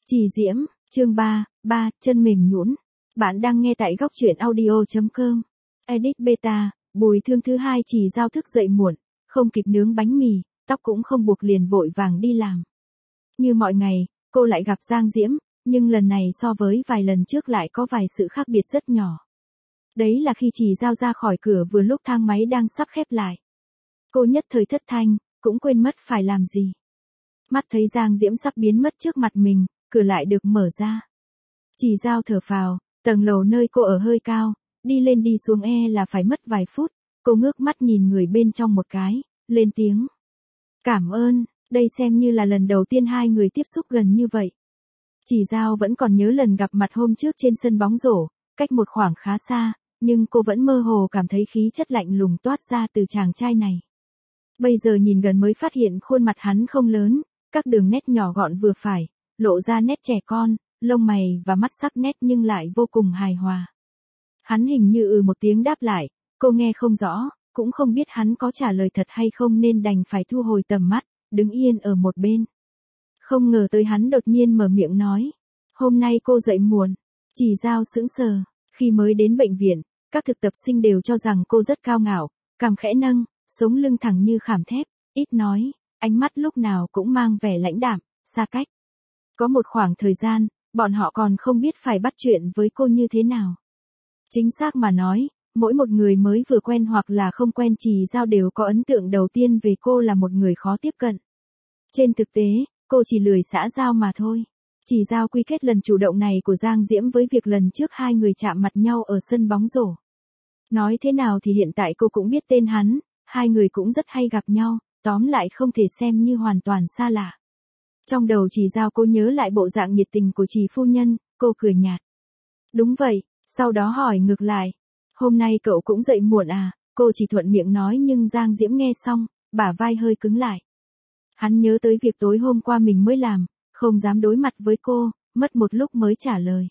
Trì Diễm, chương 3, chân mềm nhũn. Bạn đang nghe tại góc truyện audio.com. Edit Beta, Bùi Thương thứ hai Trì Giao thức dậy muộn, không kịp nướng bánh mì, tóc cũng không buộc liền vội vàng đi làm. Như mọi ngày, cô lại gặp Giang Diễm, nhưng lần này so với vài lần trước lại có vài sự khác biệt rất nhỏ. Đấy là khi Trì Giao ra khỏi cửa vừa lúc thang máy đang sắp khép lại. Cô nhất thời thất thanh, cũng quên mất phải làm gì. Mắt thấy Giang Diễm sắp biến mất trước mặt mình, cửa lại được mở ra. Trì Giao thở phào, tầng lầu nơi cô ở hơi cao, đi lên đi xuống là phải mất vài phút. Cô ngước mắt nhìn người bên trong một cái, lên tiếng. Cảm ơn, đây xem như là lần đầu tiên hai người tiếp xúc gần như vậy. Trì Giao vẫn còn nhớ lần gặp mặt hôm trước trên sân bóng rổ, cách một khoảng khá xa, nhưng cô vẫn mơ hồ cảm thấy khí chất lạnh lùng toát ra từ chàng trai này. Bây giờ nhìn gần mới phát hiện khuôn mặt hắn không lớn, các đường nét nhỏ gọn vừa phải, lộ ra nét trẻ con, lông mày và mắt sắc nét nhưng lại vô cùng hài hòa. Hắn hình như một tiếng đáp lại, cô nghe không rõ, cũng không biết hắn có trả lời thật hay không nên đành phải thu hồi tầm mắt, đứng yên ở một bên. Không ngờ tới hắn đột nhiên mở miệng nói, hôm nay cô dậy muộn. Trì Giao sững sờ, khi mới đến bệnh viện, các thực tập sinh đều cho rằng cô rất cao ngạo, cằm khẽ nâng, sống lưng thẳng như khảm thép, ít nói, ánh mắt lúc nào cũng mang vẻ lãnh đạm, xa cách. Có một khoảng thời gian, bọn họ còn không biết phải bắt chuyện với cô như thế nào. Chính xác mà nói, mỗi một người mới vừa quen hoặc là không quen Trì Giao đều có ấn tượng đầu tiên về cô là một người khó tiếp cận. Trên thực tế, cô chỉ lười xã giao mà thôi. Trì Giao quy kết lần chủ động này của Giang Diễm với việc lần trước hai người chạm mặt nhau ở sân bóng rổ. Nói thế nào thì hiện tại cô cũng biết tên hắn, hai người cũng rất hay gặp nhau, tóm lại không thể xem như hoàn toàn xa lạ. Trong đầu Trì Giao cô nhớ lại bộ dạng nhiệt tình của Trì phu nhân, cô cười nhạt. Đúng vậy, sau đó hỏi ngược lại. Hôm nay cậu cũng dậy muộn à? Cô chỉ thuận miệng nói nhưng Giang Diễm nghe xong, bả vai hơi cứng lại. Hắn nhớ tới việc tối hôm qua mình mới làm, không dám đối mặt với cô, mất một lúc mới trả lời.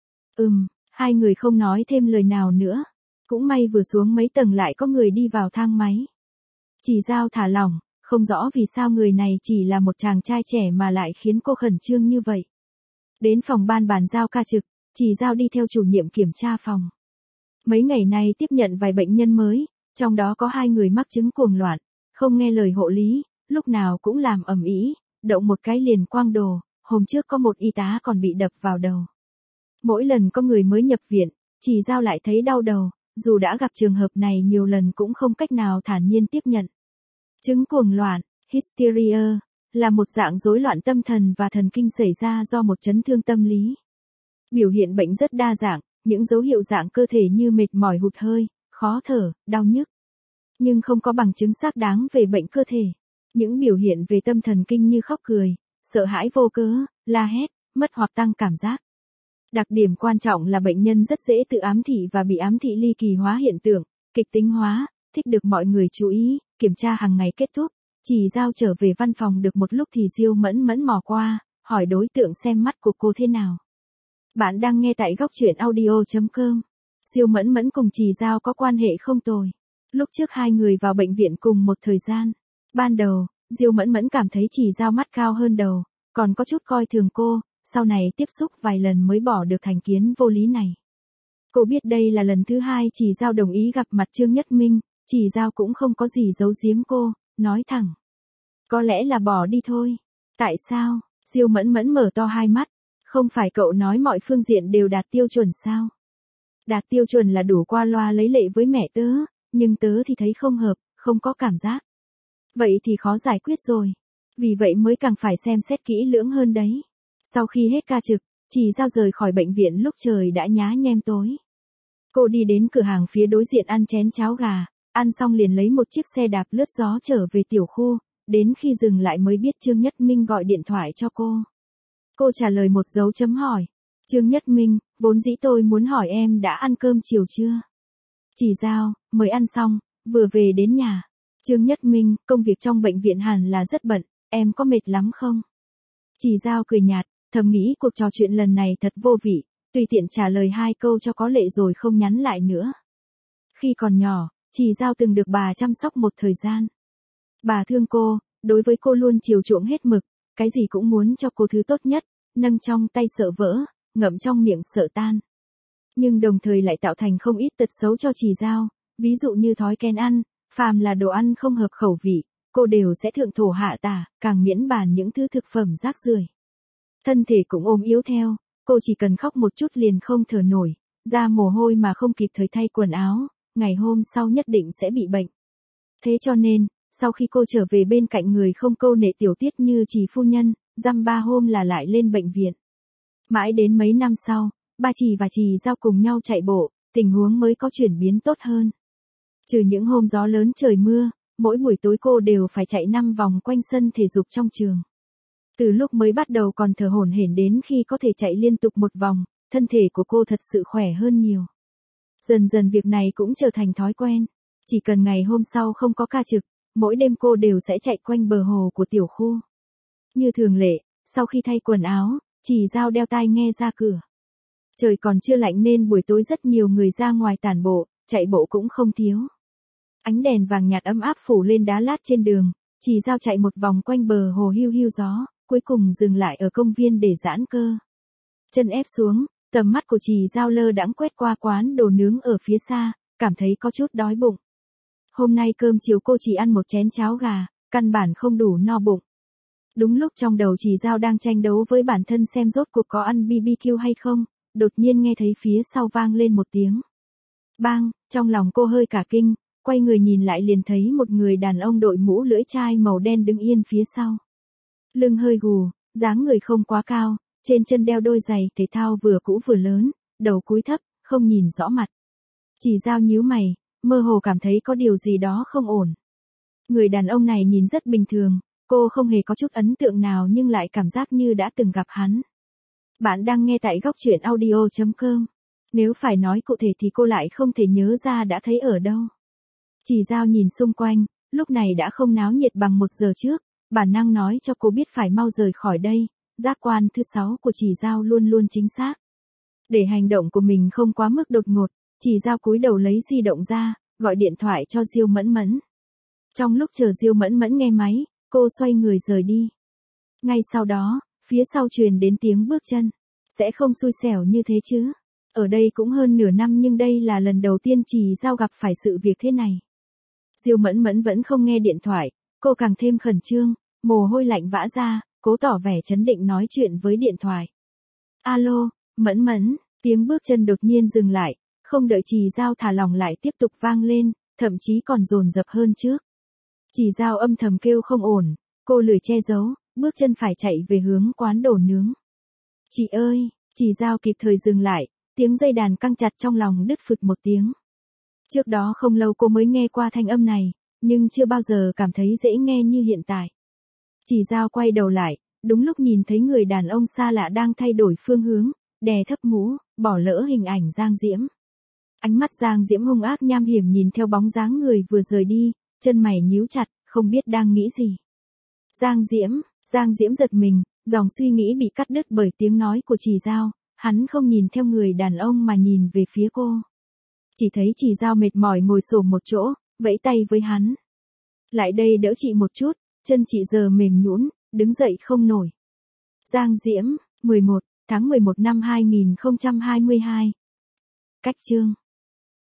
Hai người không nói thêm lời nào nữa. Cũng may vừa xuống mấy tầng lại có người đi vào thang máy. Trì Giao thả lỏng, không rõ vì sao người này chỉ là một chàng trai trẻ mà lại khiến cô khẩn trương như vậy. Đến phòng ban bàn giao ca trực, Trì Giao đi theo chủ nhiệm kiểm tra phòng. Mấy ngày nay tiếp nhận vài bệnh nhân mới, trong đó có 2 người mắc chứng cuồng loạn, không nghe lời hộ lý, lúc nào cũng làm ầm ĩ, động một cái liền quang đồ, hôm trước có một y tá còn bị đập vào đầu. Mỗi lần có người mới nhập viện, Trì Giao lại thấy đau đầu, dù đã gặp trường hợp này nhiều lần cũng không cách nào thản nhiên tiếp nhận. Chứng cuồng loạn, hysteria, là một dạng rối loạn tâm thần và thần kinh xảy ra do một chấn thương tâm lý. Biểu hiện bệnh rất đa dạng, những dấu hiệu dạng cơ thể như mệt mỏi hụt hơi, khó thở, đau nhức. Nhưng không có bằng chứng xác đáng về bệnh cơ thể. Những biểu hiện về tâm thần kinh như khóc cười, sợ hãi vô cớ, la hét, mất hoặc tăng cảm giác. Đặc điểm quan trọng là bệnh nhân rất dễ tự ám thị và bị ám thị ly kỳ hóa hiện tượng, kịch tính hóa, thích được mọi người chú ý. Kiểm tra hàng ngày kết thúc, Trì Giao trở về văn phòng được một lúc thì Diêu Mẫn Mẫn mò qua, hỏi đối tượng xem mắt của cô thế nào. Bạn đang nghe tại góc truyện audio.com. Diêu Mẫn Mẫn cùng Trì Giao có quan hệ không tồi. Lúc trước hai người vào bệnh viện cùng một thời gian. Ban đầu, Diêu Mẫn Mẫn cảm thấy Trì Giao mắt cao hơn đầu, còn có chút coi thường cô, sau này tiếp xúc vài lần mới bỏ được thành kiến vô lý này. Cô biết đây là lần thứ 2 Trì Giao đồng ý gặp mặt Trương Nhất Minh. Trì Giao cũng không có gì giấu giếm cô, nói thẳng. Có lẽ là bỏ đi thôi. Tại sao? Diêu Mẫn Mẫn mở to hai mắt. Không phải cậu nói mọi phương diện đều đạt tiêu chuẩn sao? Đạt tiêu chuẩn là đủ qua loa lấy lệ với mẹ tớ, nhưng tớ thì thấy không hợp, không có cảm giác. Vậy thì khó giải quyết rồi. Vì vậy mới càng phải xem xét kỹ lưỡng hơn đấy. Sau khi hết ca trực, Trì Giao rời khỏi bệnh viện lúc trời đã nhá nhem tối. Cô đi đến cửa hàng phía đối diện ăn chén cháo gà. Ăn xong liền lấy một chiếc xe đạp lướt gió trở về tiểu khu, đến khi dừng lại mới biết Trương Nhất Minh gọi điện thoại cho cô. Cô trả lời một dấu chấm hỏi. Trương Nhất Minh, vốn dĩ tôi muốn hỏi em đã ăn cơm chiều chưa? Trì Giao, mới ăn xong, vừa về đến nhà. Trương Nhất Minh, công việc trong bệnh viện hẳn là rất bận, em có mệt lắm không? Trì Giao cười nhạt, thầm nghĩ cuộc trò chuyện lần này thật vô vị, tùy tiện trả lời 2 câu cho có lệ rồi không nhắn lại nữa. Khi còn nhỏ, Trì Giao từng được bà chăm sóc một thời gian. Bà thương cô, đối với cô luôn chiều chuộng hết mực, cái gì cũng muốn cho cô thứ tốt nhất, nâng trong tay sợ vỡ, ngậm trong miệng sợ tan. Nhưng đồng thời lại tạo thành không ít tật xấu cho Trì Dao, ví dụ như thói quen ăn, phàm là đồ ăn không hợp khẩu vị, cô đều sẽ thượng thổ hạ tả, càng miễn bàn những thứ thực phẩm rác rưởi. Thân thể cũng ốm yếu theo, cô chỉ cần khóc một chút liền không thở nổi, ra mồ hôi mà không kịp thời thay quần áo, ngày hôm sau nhất định sẽ bị bệnh. Thế cho nên, sau khi cô trở về bên cạnh người không câu nệ tiểu tiết như Trì phu nhân, dăm ba hôm là lại lên bệnh viện. Mãi đến mấy năm sau, ba Trì và Trì Dao cùng nhau chạy bộ, tình huống mới có chuyển biến tốt hơn. Trừ những hôm gió lớn trời mưa, mỗi buổi tối cô đều phải chạy 5 vòng quanh sân thể dục trong trường. Từ lúc mới bắt đầu còn thở hổn hển đến khi có thể chạy liên tục một vòng, thân thể của cô thật sự khỏe hơn nhiều. Dần dần việc này cũng trở thành thói quen. Chỉ cần ngày hôm sau không có ca trực, mỗi đêm cô đều sẽ chạy quanh bờ hồ của tiểu khu. Như thường lệ, sau khi thay quần áo, Trì Dao đeo tai nghe ra cửa. Trời còn chưa lạnh nên buổi tối rất nhiều người ra ngoài tản bộ, chạy bộ cũng không thiếu. Ánh đèn vàng nhạt ấm áp phủ lên đá lát trên đường, Trì Dao chạy một vòng quanh bờ hồ hiu hiu gió, cuối cùng dừng lại ở công viên để giãn cơ. Chân ép xuống, tầm mắt của Trì Dao lơ đãng quét qua quán đồ nướng ở phía xa, cảm thấy có chút đói bụng. Hôm nay cơm chiều cô chỉ ăn một chén cháo gà, căn bản không đủ no bụng. Đúng lúc trong đầu Trì Dao đang tranh đấu với bản thân xem rốt cuộc có ăn BBQ hay không, đột nhiên nghe thấy phía sau vang lên một tiếng. Bang, trong lòng cô hơi cả kinh, quay người nhìn lại liền thấy một người đàn ông đội mũ lưỡi chai màu đen đứng yên phía sau. Lưng hơi gù, dáng người không quá cao, trên chân đeo đôi giày thể thao vừa cũ vừa lớn, đầu cúi thấp, không nhìn rõ mặt. Trì Dao nhíu mày, mơ hồ cảm thấy có điều gì đó không ổn. Người đàn ông này nhìn rất bình thường, cô không hề có chút ấn tượng nào nhưng lại cảm giác như đã từng gặp hắn. Bạn đang nghe tại góc truyện audio.com. Nếu phải nói cụ thể thì cô lại không thể nhớ ra đã thấy ở đâu. Trì Dao nhìn xung quanh, lúc này đã không náo nhiệt bằng 1 giờ trước, bản năng nói cho cô biết phải mau rời khỏi đây, giác quan thứ 6 của Trì Dao luôn luôn chính xác. Để hành động của mình không quá mức đột ngột, Trì Dao cúi đầu lấy di động ra, gọi điện thoại cho Diêu Mẫn Mẫn. Trong lúc chờ Diêu Mẫn Mẫn nghe máy, cô xoay người rời đi. Ngay sau đó, phía sau truyền đến tiếng bước chân. Sẽ không xui xẻo như thế chứ. Ở đây cũng hơn nửa năm nhưng đây là lần đầu tiên Trì Dao gặp phải sự việc thế này. Diêu Mẫn Mẫn vẫn không nghe điện thoại, cô càng thêm khẩn trương, mồ hôi lạnh vã ra, cố tỏ vẻ trấn định nói chuyện với điện thoại. Alo, Mẫn Mẫn, tiếng bước chân đột nhiên dừng lại, không đợi Trì Dao thả lỏng lại tiếp tục vang lên, thậm chí còn dồn dập hơn trước. Trì Dao âm thầm kêu không ổn, cô lười che giấu, bước chân phải chạy về hướng quán đồ nướng. Chị ơi, Trì Dao kịp thời dừng lại, tiếng dây đàn căng chặt trong lòng đứt phụt một tiếng. Trước đó không lâu cô mới nghe qua thanh âm này, nhưng chưa bao giờ cảm thấy dễ nghe như hiện tại. Trì Dao quay đầu lại, đúng lúc nhìn thấy người đàn ông xa lạ đang thay đổi phương hướng, đè thấp mũ, bỏ lỡ hình ảnh Giang Diễm. Ánh mắt Giang Diễm hung ác nham hiểm nhìn theo bóng dáng người vừa rời đi, chân mày nhíu chặt, không biết đang nghĩ gì. Giang Diễm giật mình, dòng suy nghĩ bị cắt đứt bởi tiếng nói của Trì Dao, hắn không nhìn theo người đàn ông mà nhìn về phía cô. Chỉ thấy Trì Dao mệt mỏi ngồi xổm một chỗ, vẫy tay với hắn. Lại đây đỡ chị một chút, chân chị giờ mềm nhũn, đứng dậy không nổi. Giang Diễm, 11 tháng 11 năm 2022. Cách chương